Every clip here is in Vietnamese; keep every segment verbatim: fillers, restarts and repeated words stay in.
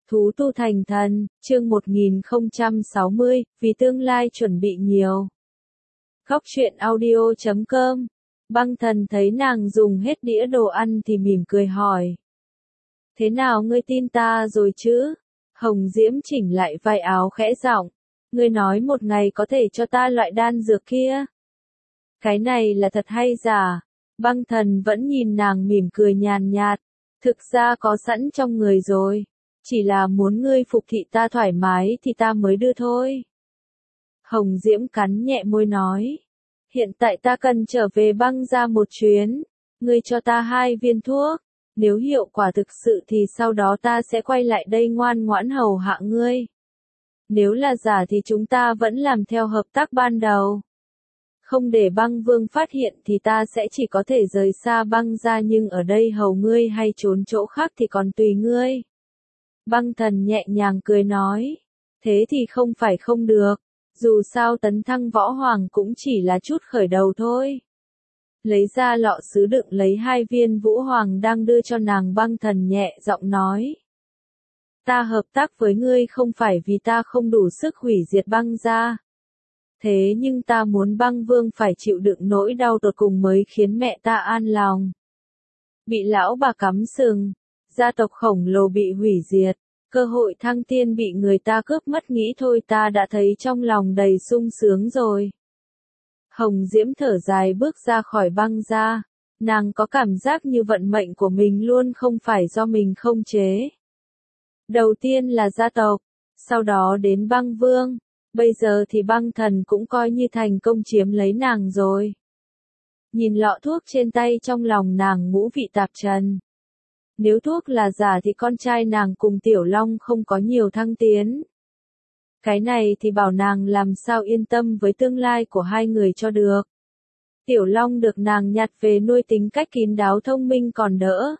Thú tu thành thần, chương một nghìn không trăm sáu mươi, vì tương lai chuẩn bị nhiều. Góc truyện audio chấm com. Băng thần thấy nàng dùng hết đĩa đồ ăn thì mỉm cười hỏi. Thế nào ngươi tin ta rồi chứ? Hồng Diễm chỉnh lại vai áo khẽ giọng. Ngươi nói một ngày có thể cho ta loại đan dược kia. Cái này là thật hay giả? Băng thần vẫn nhìn nàng mỉm cười nhàn nhạt. Thực ra có sẵn trong người rồi. Chỉ là muốn ngươi phục thị ta thoải mái thì ta mới đưa thôi. Hồng Diễm cắn nhẹ môi nói. Hiện tại ta cần trở về băng ra một chuyến. Ngươi cho ta hai viên thuốc. Nếu hiệu quả thực sự thì sau đó ta sẽ quay lại đây ngoan ngoãn hầu hạ ngươi. Nếu là giả thì chúng ta vẫn làm theo hợp tác ban đầu. Không để băng vương phát hiện thì ta sẽ chỉ có thể rời xa băng ra, nhưng ở đây hầu ngươi hay trốn chỗ khác thì còn tùy ngươi. Băng thần nhẹ nhàng cười nói. Thế thì không phải không được. Dù sao tấn thăng võ hoàng cũng chỉ là chút khởi đầu thôi. Lấy ra lọ sứ đựng lấy hai viên vũ hoàng đang đưa cho nàng, băng thần nhẹ giọng nói. Ta hợp tác với ngươi không phải vì ta không đủ sức hủy diệt băng ra. Thế nhưng ta muốn băng vương phải chịu đựng nỗi đau tột cùng mới khiến mẹ ta an lòng. Bị lão bà cắm sừng, gia tộc khổng lồ bị hủy diệt, cơ hội thăng tiên bị người ta cướp mất, nghĩ thôi ta đã thấy trong lòng đầy sung sướng rồi. Hồng Diễm thở dài bước ra khỏi băng ra, nàng có cảm giác như vận mệnh của mình luôn không phải do mình khống chế. Đầu tiên là gia tộc, sau đó đến băng vương, bây giờ thì băng thần cũng coi như thành công chiếm lấy nàng rồi. Nhìn lọ thuốc trên tay trong lòng nàng ngũ vị tạp trần. Nếu thuốc là giả thì con trai nàng cùng Tiểu Long không có nhiều thăng tiến. Cái này thì bảo nàng làm sao yên tâm với tương lai của hai người cho được. Tiểu Long được nàng nhặt về nuôi tính cách kín đáo thông minh còn đỡ.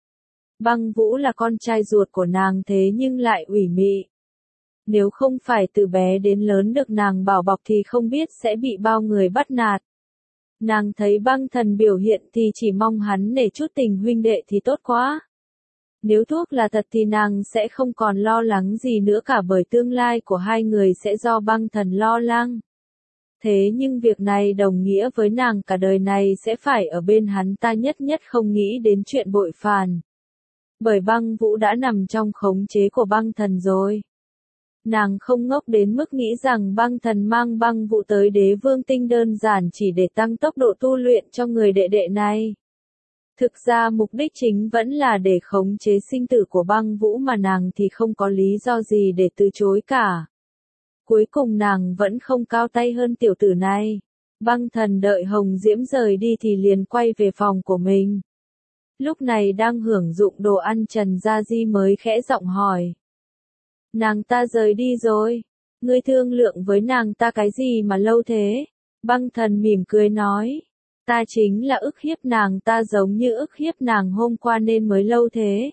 Băng Vũ là con trai ruột của nàng thế nhưng lại ủy mị. Nếu không phải từ bé đến lớn được nàng bảo bọc thì không biết sẽ bị bao người bắt nạt. Nàng thấy băng thần biểu hiện thì chỉ mong hắn nể chút tình huynh đệ thì tốt quá. Nếu thuốc là thật thì nàng sẽ không còn lo lắng gì nữa cả, bởi tương lai của hai người sẽ do băng thần lo lắng. Thế nhưng việc này đồng nghĩa với nàng cả đời này sẽ phải ở bên hắn ta, nhất nhất không nghĩ đến chuyện bội phàn. Bởi băng Vũ đã nằm trong khống chế của băng thần rồi. Nàng không ngốc đến mức nghĩ rằng băng thần mang băng Vũ tới đế vương tinh đơn giản chỉ để tăng tốc độ tu luyện cho người đệ đệ này. Thực ra mục đích chính vẫn là để khống chế sinh tử của băng Vũ, mà nàng thì không có lý do gì để từ chối cả. Cuối cùng nàng vẫn không cao tay hơn tiểu tử này. Băng thần đợi Hồng Diễm rời đi thì liền quay về phòng của mình. Lúc này đang hưởng dụng đồ ăn, Trần Gia Di mới khẽ giọng hỏi. Nàng ta rời đi rồi. Ngươi thương lượng với nàng ta cái gì mà lâu thế? Băng thần mỉm cười nói. Ta chính là ức hiếp nàng ta giống như ức hiếp nàng hôm qua nên mới lâu thế.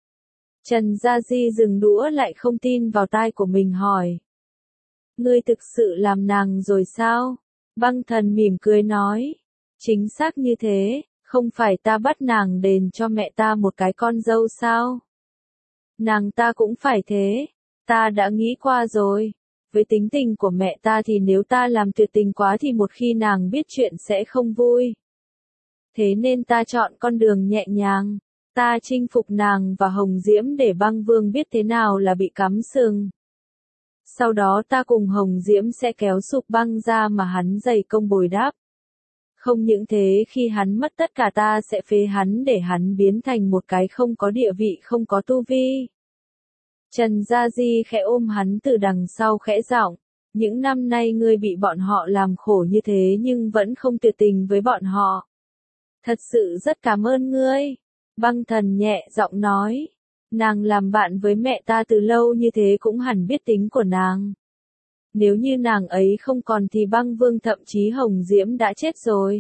Trần Gia Di dừng đũa lại, không tin vào tai của mình hỏi. Ngươi thực sự làm nàng rồi sao? Băng thần mỉm cười nói. Chính xác như thế, không phải ta bắt nàng đền cho mẹ ta một cái con dâu sao? Nàng ta cũng phải thế. Ta đã nghĩ qua rồi. Với tính tình của mẹ ta thì nếu ta làm tuyệt tình quá thì một khi nàng biết chuyện sẽ không vui. Thế nên ta chọn con đường nhẹ nhàng. Ta chinh phục nàng và Hồng Diễm để băng vương biết thế nào là bị cắm sừng. Sau đó ta cùng Hồng Diễm sẽ kéo sụp băng ra mà hắn dày công bồi đắp. Không những thế, khi hắn mất tất cả ta sẽ phế hắn để hắn biến thành một cái không có địa vị, không có tu vi. Trần Gia Di khẽ ôm hắn từ đằng sau khẽ giọng. Những năm nay ngươi bị bọn họ làm khổ như thế nhưng vẫn không tuyệt tình với bọn họ. Thật sự rất cảm ơn ngươi. Băng thần nhẹ giọng nói. Nàng làm bạn với mẹ ta từ lâu như thế cũng hẳn biết tính của nàng. Nếu như nàng ấy không còn thì băng vương thậm chí Hồng Diễm đã chết rồi.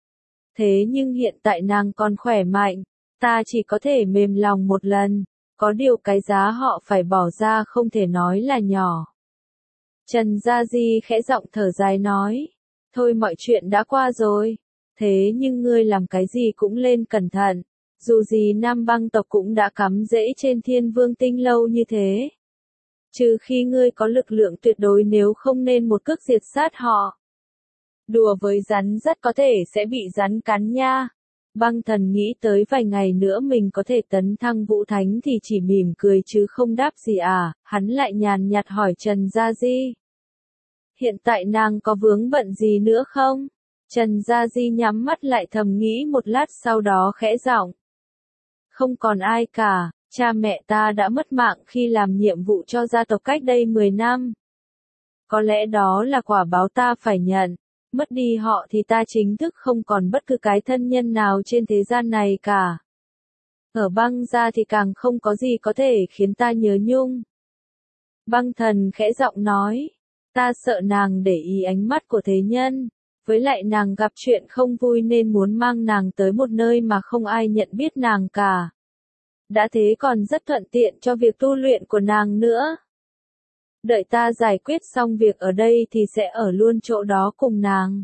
Thế nhưng hiện tại nàng còn khỏe mạnh. Ta chỉ có thể mềm lòng một lần. Có điều cái giá họ phải bỏ ra không thể nói là nhỏ. Trần Gia Di khẽ giọng thở dài nói. Thôi mọi chuyện đã qua rồi. Thế nhưng ngươi làm cái gì cũng lên cẩn thận. Dù gì Nam băng tộc cũng đã cắm rễ trên Thiên Vương tinh lâu như thế. Trừ khi ngươi có lực lượng tuyệt đối, nếu không nên một cước diệt sát họ. Đùa với rắn rất có thể sẽ bị rắn cắn nha. Băng thần nghĩ tới vài ngày nữa mình có thể tấn thăng vũ thánh thì chỉ mỉm cười chứ không đáp gì à, hắn lại nhàn nhạt hỏi Trần Gia Di. Hiện tại nàng có vướng bận gì nữa không? Trần Gia Di nhắm mắt lại thầm nghĩ một lát sau đó khẽ giọng. Không còn ai cả, cha mẹ ta đã mất mạng khi làm nhiệm vụ cho gia tộc cách đây mười năm. Có lẽ đó là quả báo ta phải nhận. Mất đi họ thì ta chính thức không còn bất cứ cái thân nhân nào trên thế gian này cả. Ở băng gia thì càng không có gì có thể khiến ta nhớ nhung. Băng thần khẽ giọng nói, ta sợ nàng để ý ánh mắt của thế nhân, với lại nàng gặp chuyện không vui nên muốn mang nàng tới một nơi mà không ai nhận biết nàng cả. Đã thế còn rất thuận tiện cho việc tu luyện của nàng nữa. Đợi ta giải quyết xong việc ở đây thì sẽ ở luôn chỗ đó cùng nàng.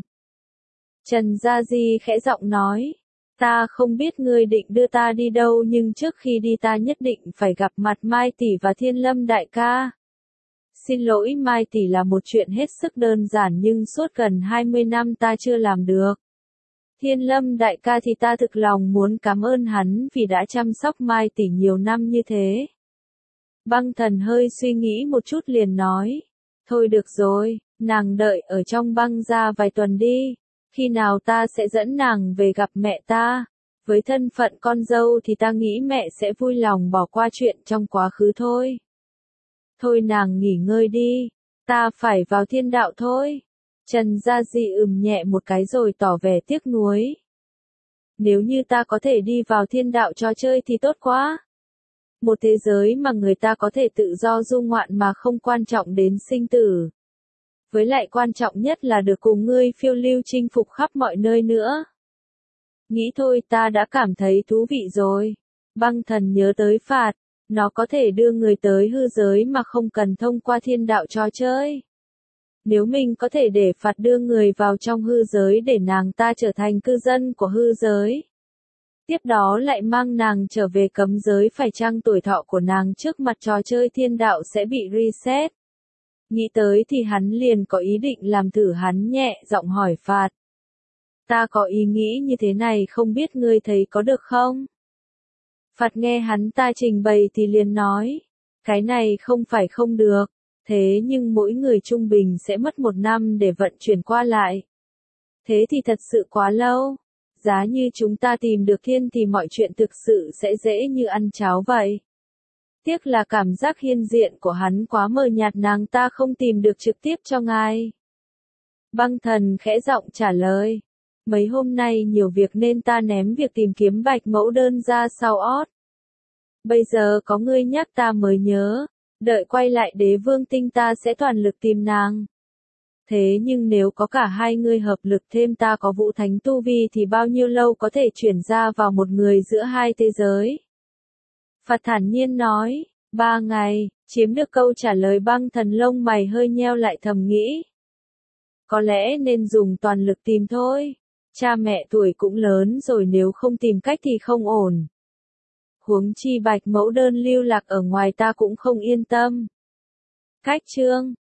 Trần Gia Di khẽ giọng nói, ta không biết ngươi định đưa ta đi đâu nhưng trước khi đi ta nhất định phải gặp mặt Mai Tỷ và Thiên Lâm đại ca. Xin lỗi Mai Tỷ là một chuyện hết sức đơn giản nhưng suốt gần hai mươi năm ta chưa làm được. Thiên Lâm đại ca thì ta thực lòng muốn cảm ơn hắn vì đã chăm sóc Mai Tỷ nhiều năm như thế. Băng thần hơi suy nghĩ một chút liền nói, thôi được rồi, nàng đợi ở trong băng gia vài tuần đi, khi nào ta sẽ dẫn nàng về gặp mẹ ta, với thân phận con dâu thì ta nghĩ mẹ sẽ vui lòng bỏ qua chuyện trong quá khứ thôi. Thôi nàng nghỉ ngơi đi, ta phải vào thiên đạo thôi. Trần Gia Di ừm nhẹ một cái rồi tỏ vẻ tiếc nuối. Nếu như ta có thể đi vào thiên đạo trò chơi thì tốt quá. Một thế giới mà người ta có thể tự do du ngoạn mà không quan trọng đến sinh tử. Với lại quan trọng nhất là được cùng ngươi phiêu lưu chinh phục khắp mọi nơi nữa. Nghĩ thôi ta đã cảm thấy thú vị rồi. Băng thần nhớ tới phạt, nó có thể đưa người tới hư giới mà không cần thông qua thiên đạo trò chơi. Nếu mình có thể để phạt đưa người vào trong hư giới để nàng ta trở thành cư dân của hư giới. Tiếp đó lại mang nàng trở về cấm giới, phải chăng tuổi thọ của nàng trước mặt trò chơi thiên đạo sẽ bị reset. Nghĩ tới thì hắn liền có ý định làm thử, hắn nhẹ giọng hỏi phạt. Ta có ý nghĩ như thế này không biết ngươi thấy có được không? Phạt nghe hắn ta trình bày thì liền nói. Cái này không phải không được. Thế nhưng mỗi người trung bình sẽ mất một năm để vận chuyển qua lại. Thế thì thật sự quá lâu. Giá như chúng ta tìm được thiên thì mọi chuyện thực sự sẽ dễ như ăn cháo vậy. Tiếc là cảm giác hiên diện của hắn quá mờ nhạt, nàng ta không tìm được trực tiếp cho ngài. Băng thần khẽ giọng trả lời. Mấy hôm nay nhiều việc nên ta ném việc tìm kiếm bạch mẫu đơn ra sau ót. Bây giờ có ngươi nhắc ta mới nhớ. Đợi quay lại đế vương tinh ta sẽ toàn lực tìm nàng. Thế nhưng nếu có cả hai ngươi hợp lực thêm ta có vũ thánh tu vi thì bao nhiêu lâu có thể chuyển ra vào một người giữa hai thế giới? Phạt thản nhiên nói, ba ngày, chiếm được câu trả lời. Băng thần lông mày hơi nheo lại thầm nghĩ. Có lẽ nên dùng toàn lực tìm thôi. Cha mẹ tuổi cũng lớn rồi, nếu không tìm cách thì không ổn. Huống chi bạch mẫu đơn lưu lạc ở ngoài ta cũng không yên tâm. Cách chương